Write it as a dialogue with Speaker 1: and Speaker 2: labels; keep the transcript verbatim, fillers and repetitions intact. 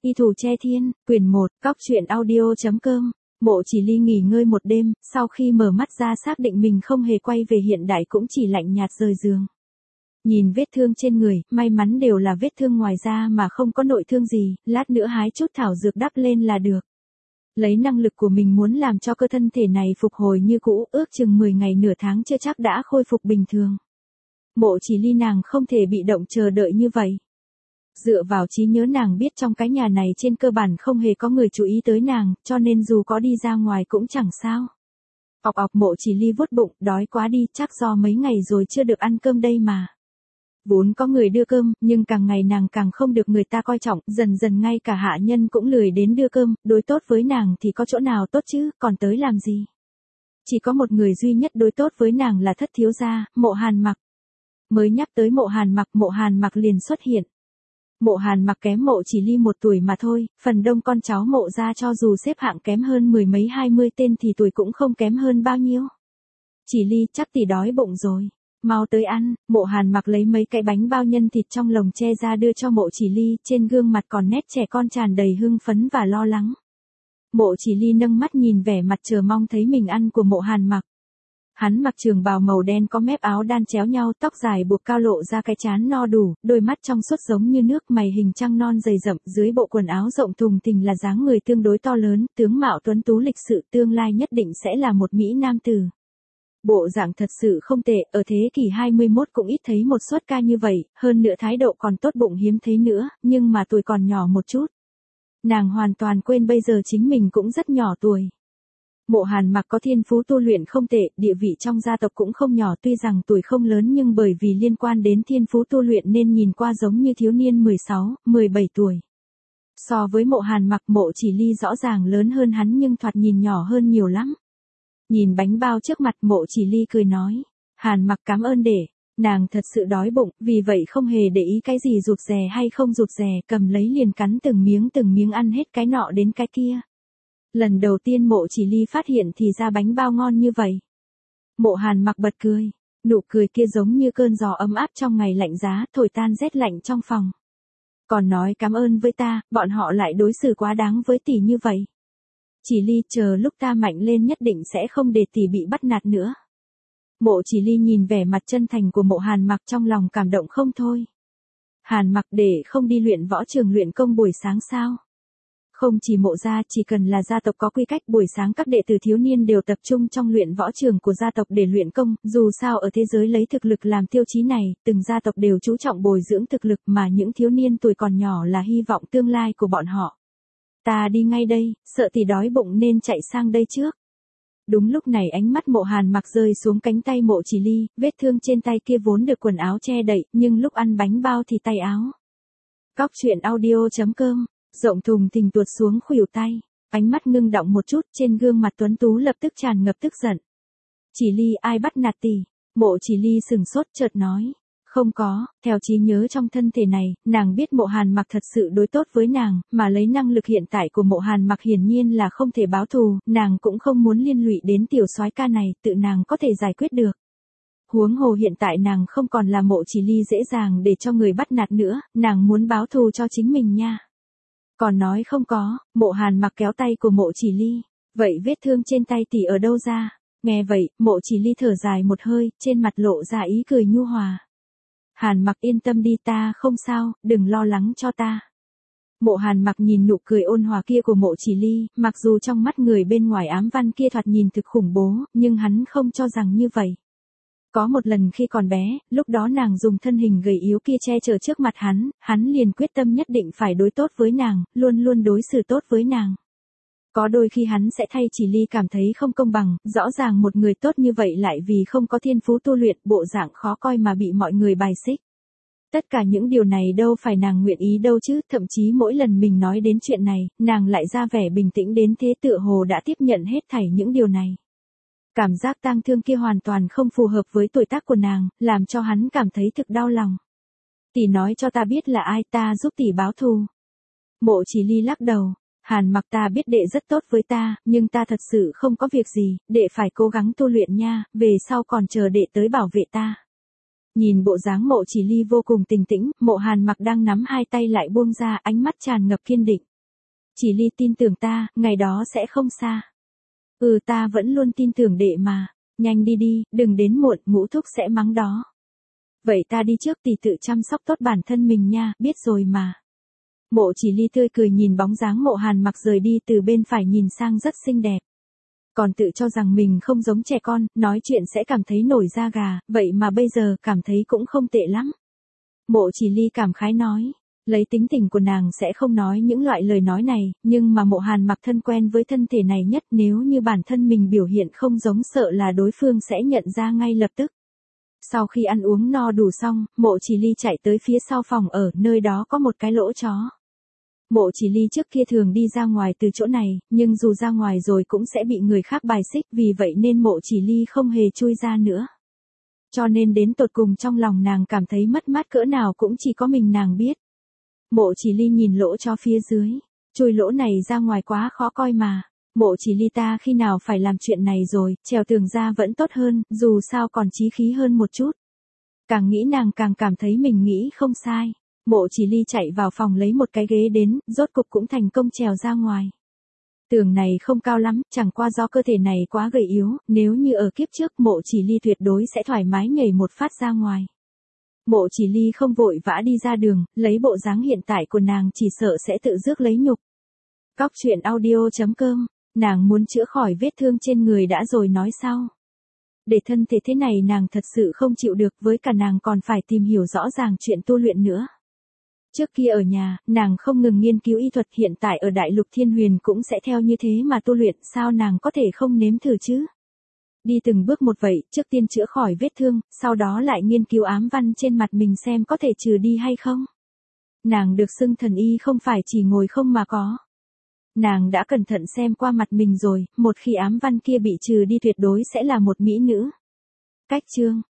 Speaker 1: Y thủ che thiên, quyển một, cóc truyện audio.com. Mộ Chỉ Ly nghỉ ngơi một đêm, sau khi mở mắt ra xác định mình không hề quay về hiện đại cũng chỉ lạnh nhạt rời giường. Nhìn vết thương trên người, may mắn đều là vết thương ngoài da mà không có nội thương gì, lát nữa hái chút thảo dược đắp lên là được. Lấy năng lực của mình muốn làm cho cơ thân thể này phục hồi như cũ, ước chừng mười ngày nửa tháng chưa chắc đã khôi phục bình thường. Mộ Chỉ Ly nàng không thể bị động chờ đợi như vậy. Dựa vào trí nhớ nàng biết trong cái nhà này trên cơ bản không hề có người chú ý tới nàng, cho nên dù có đi ra ngoài cũng chẳng sao. Ọc ọc Mộ Chỉ Ly vuốt bụng, đói quá đi, chắc do mấy ngày rồi chưa được ăn cơm đây mà. Vốn có người đưa cơm, nhưng càng ngày nàng càng không được người ta coi trọng, dần dần ngay cả hạ nhân cũng lười đến đưa cơm, đối tốt với nàng thì có chỗ nào tốt chứ, còn tới làm gì. Chỉ có một người duy nhất đối tốt với nàng là thất thiếu gia, Mộ Hàn Mặc. Mới nhắc tới Mộ Hàn Mặc, Mộ Hàn Mặc liền xuất hiện. Mộ Hàn Mặc kém Mộ Chỉ Ly một tuổi mà thôi, phần đông con cháu Mộ gia cho dù xếp hạng kém hơn mười mấy hai mươi tên thì tuổi cũng không kém hơn bao nhiêu. Chỉ Ly, chắc tỷ đói bụng rồi. Mau tới ăn. Mộ Hàn Mặc lấy mấy cái bánh bao nhân thịt trong lồng che ra đưa cho Mộ Chỉ Ly, trên gương mặt còn nét trẻ con tràn đầy hưng phấn và lo lắng. Mộ Chỉ Ly nâng mắt nhìn vẻ mặt chờ mong thấy mình ăn của Mộ Hàn Mặc. Hắn mặc trường bào màu đen có mép áo đan chéo nhau, tóc dài buộc cao lộ ra cái trán no đủ, đôi mắt trong suốt giống như nước, mày hình trăng non dày rậm, dưới bộ quần áo rộng thùng thình là dáng người tương đối to lớn, tướng mạo tuấn tú lịch sự, tương lai nhất định sẽ là một mỹ nam tử. Bộ dạng thật sự không tệ, ở thế kỷ hai mươi mốt cũng ít thấy một xuất ca như vậy, hơn nữa thái độ còn tốt bụng hiếm thấy nữa, nhưng mà tuổi còn nhỏ một chút. Nàng hoàn toàn quên bây giờ chính mình cũng rất nhỏ tuổi. Mộ Hàn Mặc có thiên phú tu luyện không tệ, địa vị trong gia tộc cũng không nhỏ, tuy rằng tuổi không lớn nhưng bởi vì liên quan đến thiên phú tu luyện nên nhìn qua giống như thiếu niên mười sáu, mười bảy tuổi. So với Mộ Hàn Mặc, Mộ Chỉ Ly rõ ràng lớn hơn hắn nhưng thoạt nhìn nhỏ hơn nhiều lắm. Nhìn bánh bao trước mặt, Mộ Chỉ Ly cười nói, Hàn Mặc cảm ơn để, nàng thật sự đói bụng, vì vậy không hề để ý cái gì rụt rè hay không rụt rè, cầm lấy liền cắn từng miếng từng miếng ăn hết cái nọ đến cái kia. Lần đầu tiên Mộ Chỉ Ly phát hiện thì ra bánh bao ngon như vậy. Mộ Hàn Mặc bật cười, nụ cười kia giống như cơn gió ấm áp trong ngày lạnh giá, thổi tan rét lạnh trong phòng. Còn nói cảm ơn với ta, bọn họ lại đối xử quá đáng với tỷ như vậy. Chỉ Ly, chờ lúc ta mạnh lên nhất định sẽ không để tỷ bị bắt nạt nữa. Mộ Chỉ Ly nhìn vẻ mặt chân thành của Mộ Hàn Mặc trong lòng cảm động không thôi. Hàn Mặc để không đi luyện võ trường luyện công buổi sáng sao? Không chỉ Mộ gia, chỉ cần là gia tộc có quy cách, buổi sáng các đệ tử thiếu niên đều tập trung trong luyện võ trường của gia tộc để luyện công, dù sao ở thế giới lấy thực lực làm tiêu chí này, từng gia tộc đều chú trọng bồi dưỡng thực lực mà những thiếu niên tuổi còn nhỏ là hy vọng tương lai của bọn họ. Ta đi ngay đây, sợ tỷ đói bụng nên chạy sang đây trước. Đúng lúc này ánh mắt Mộ Hàn Mặc rơi xuống cánh tay Mộ Chỉ Ly, vết thương trên tay kia vốn được quần áo che đậy, nhưng lúc ăn bánh bao thì tay áo. Cóc truyện audio.com, rộng thùng thình tuột xuống khuỷu tay, ánh mắt ngưng động một chút, trên gương mặt tuấn tú lập tức tràn ngập tức giận. Chỉ Ly, ai bắt nạt tỷ? Mộ Chỉ Ly sừng sốt chợt nói. Không có, theo trí nhớ trong thân thể này, nàng biết Mộ Hàn Mặc thật sự đối tốt với nàng, mà lấy năng lực hiện tại của Mộ Hàn Mặc hiển nhiên là không thể báo thù, nàng cũng không muốn liên lụy đến tiểu soái ca này, tự nàng có thể giải quyết được. Huống hồ hiện tại nàng không còn là Mộ Chỉ Ly dễ dàng để cho người bắt nạt nữa, nàng muốn báo thù cho chính mình nha. Còn nói không có, Mộ Hàn Mặc kéo tay của Mộ Chỉ Ly, vậy vết thương trên tay tỷ ở đâu ra? Nghe vậy, Mộ Chỉ Ly thở dài một hơi, trên mặt lộ ra ý cười nhu hòa. Hàn Mặc yên tâm đi, ta không sao, đừng lo lắng cho ta. Mộ Hàn Mặc nhìn nụ cười ôn hòa kia của Mộ Chỉ Ly, mặc dù trong mắt người bên ngoài ám văn kia thoạt nhìn thực khủng bố, nhưng hắn không cho rằng như vậy. Có một lần khi còn bé, lúc đó nàng dùng thân hình gầy yếu kia che chở trước mặt hắn, hắn liền quyết tâm nhất định phải đối tốt với nàng, luôn luôn đối xử tốt với nàng. Có đôi khi hắn sẽ thay Chỉ Ly cảm thấy không công bằng, rõ ràng một người tốt như vậy lại vì không có thiên phú tu luyện, bộ dạng khó coi mà bị mọi người bài xích. Tất cả những điều này đâu phải nàng nguyện ý đâu chứ, thậm chí mỗi lần mình nói đến chuyện này, nàng lại ra vẻ bình tĩnh đến thế, tựa hồ đã tiếp nhận hết thảy những điều này. Cảm giác tang thương kia hoàn toàn không phù hợp với tuổi tác của nàng, làm cho hắn cảm thấy thực đau lòng. Tỷ nói cho ta biết là ai, ta giúp tỷ báo thù. Mộ Chỉ Ly lắc đầu. Hàn Mặc, ta biết đệ rất tốt với ta, nhưng ta thật sự không có việc gì, đệ phải cố gắng tu luyện nha, về sau còn chờ đệ tới bảo vệ ta. Nhìn bộ dáng Mộ Chỉ Ly vô cùng bình tĩnh, Mộ Hàn Mặc đang nắm hai tay lại buông ra, ánh mắt tràn ngập kiên định. Chỉ Ly tin tưởng ta, ngày đó sẽ không xa. Ừ ta vẫn luôn tin tưởng đệ mà. Nhanh đi đi, đừng đến muộn, Ngũ thúc sẽ mắng đó. Vậy ta đi trước, tỷ tự chăm sóc tốt bản thân mình nha, biết rồi mà. Mộ Chỉ Ly tươi cười nhìn bóng dáng Mộ Hàn Mặc rời đi, từ bên phải nhìn sang rất xinh đẹp. Còn tự cho rằng mình không giống trẻ con, nói chuyện sẽ cảm thấy nổi da gà, vậy mà bây giờ cảm thấy cũng không tệ lắm. Mộ Chỉ Ly cảm khái nói, lấy tính tình của nàng sẽ không nói những loại lời nói này, nhưng mà Mộ Hàn Mặc thân quen với thân thể này nhất, nếu như bản thân mình biểu hiện không giống sợ là đối phương sẽ nhận ra ngay lập tức. Sau khi ăn uống no đủ xong, Mộ Chỉ Ly chạy tới phía sau phòng ở, nơi đó có một cái lỗ chó. Mộ Chỉ Ly trước kia thường đi ra ngoài từ chỗ này, nhưng dù ra ngoài rồi cũng sẽ bị người khác bài xích, vì vậy nên Mộ Chỉ Ly không hề chui ra nữa. Cho nên đến tột cùng trong lòng nàng cảm thấy mất mát cỡ nào cũng chỉ có mình nàng biết. Mộ Chỉ Ly nhìn lỗ chó phía dưới, chui lỗ này ra ngoài quá khó coi mà. Mộ Chỉ Ly ta khi nào phải làm chuyện này rồi, trèo tường ra vẫn tốt hơn, dù sao còn chí khí hơn một chút. Càng nghĩ nàng càng cảm thấy mình nghĩ không sai. Mộ Chỉ Ly chạy vào phòng lấy một cái ghế đến, rốt cục cũng thành công trèo ra ngoài. Tường này không cao lắm, chẳng qua do cơ thể này quá gầy yếu, nếu như ở kiếp trước Mộ Chỉ Ly tuyệt đối sẽ thoải mái nhảy một phát ra ngoài. Mộ Chỉ Ly không vội vã đi ra đường, lấy bộ dáng hiện tại của nàng chỉ sợ sẽ tự rước lấy nhục. Cóc truyện audio chấm com, nàng muốn chữa khỏi vết thương trên người đã rồi nói sau. Để thân thể thế này nàng thật sự không chịu được, với cả nàng còn phải tìm hiểu rõ ràng chuyện tu luyện nữa. Trước kia ở nhà, nàng không ngừng nghiên cứu y thuật, hiện tại ở Đại Lục Thiên Huyền cũng sẽ theo như thế mà tu luyện, sao nàng có thể không nếm thử chứ? Đi từng bước một vậy, trước tiên chữa khỏi vết thương, sau đó lại nghiên cứu ám văn trên mặt mình xem có thể trừ đi hay không. Nàng được xưng thần y không phải chỉ ngồi không mà có. Nàng đã cẩn thận xem qua mặt mình rồi, một khi ám văn kia bị trừ đi tuyệt đối sẽ là một mỹ nữ. Cách chương